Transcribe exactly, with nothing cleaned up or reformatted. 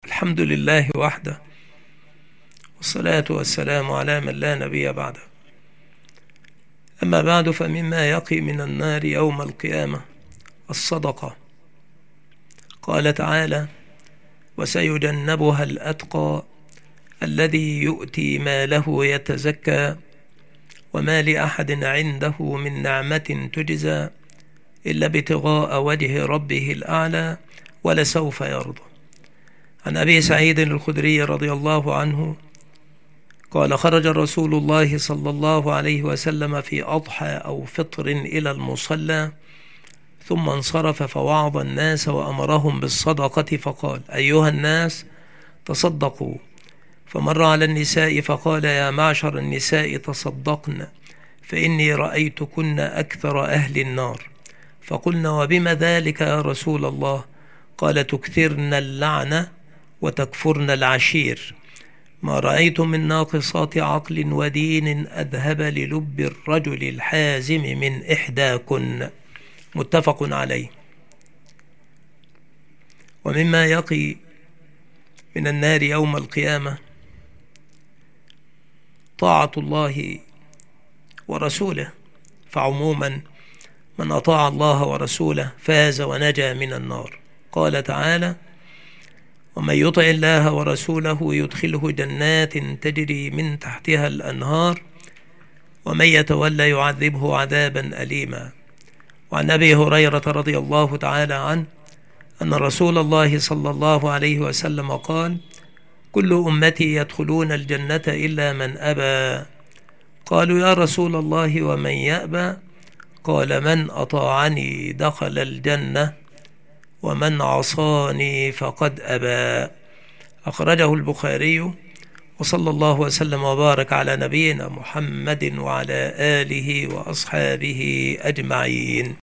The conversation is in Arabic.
الحمد لله وحده، والصلاة والسلام على من لا نبي بعده. أما بعد، فمما يقي من النار يوم القيامة الصدقة. قال تعالى: وسيجنبها الأتقى الذي يؤتي ماله يتزكى وما لأحد عنده من نعمة تجزى إلا ابتغاء وجه ربه الأعلى ولسوف يرضى. عن أبي سعيد الخدري رضي الله عنه قال: خرج رسول الله صلى الله عليه وسلم في أضحى أو فطر إلى المصلى، ثم انصرف فوعظ الناس وأمرهم بالصدقة، فقال: أيها الناس، تصدقوا. فمر على النساء فقال: يا معشر النساء، تصدقن فإني رأيتكن أكثر أهل النار. فقلنا: وبم ذلك يا رسول الله؟ قال: تكثرن اللعنة وتكفرن العشير. ما رأيت من ناقصات عقل ودين أذهب للب الرجل الحازم من إحداكن. متفق عليه. ومما يقي من النار يوم القيامة طاعة الله ورسوله، فعموما من أطاع الله ورسوله فاز ونجا من النار. قال تعالى: ومن يطع الله ورسوله يدخله جنات تجري من تحتها الأنهار ومن يتولى يعذبه عذابا أليما. وعن أبي هريرة رضي الله تعالى عنه أن رسول الله صلى الله عليه وسلم قال: كل أمتي يدخلون الجنة إلا من أبى. قالوا: يا رسول الله ومن يأبى؟ قال: من أطاعني دخل الجنة ومن عصاني فقد أبى. أخرجه البخاري. وصلى الله وسلم وبارك على نبينا محمد وعلى آله وأصحابه أجمعين.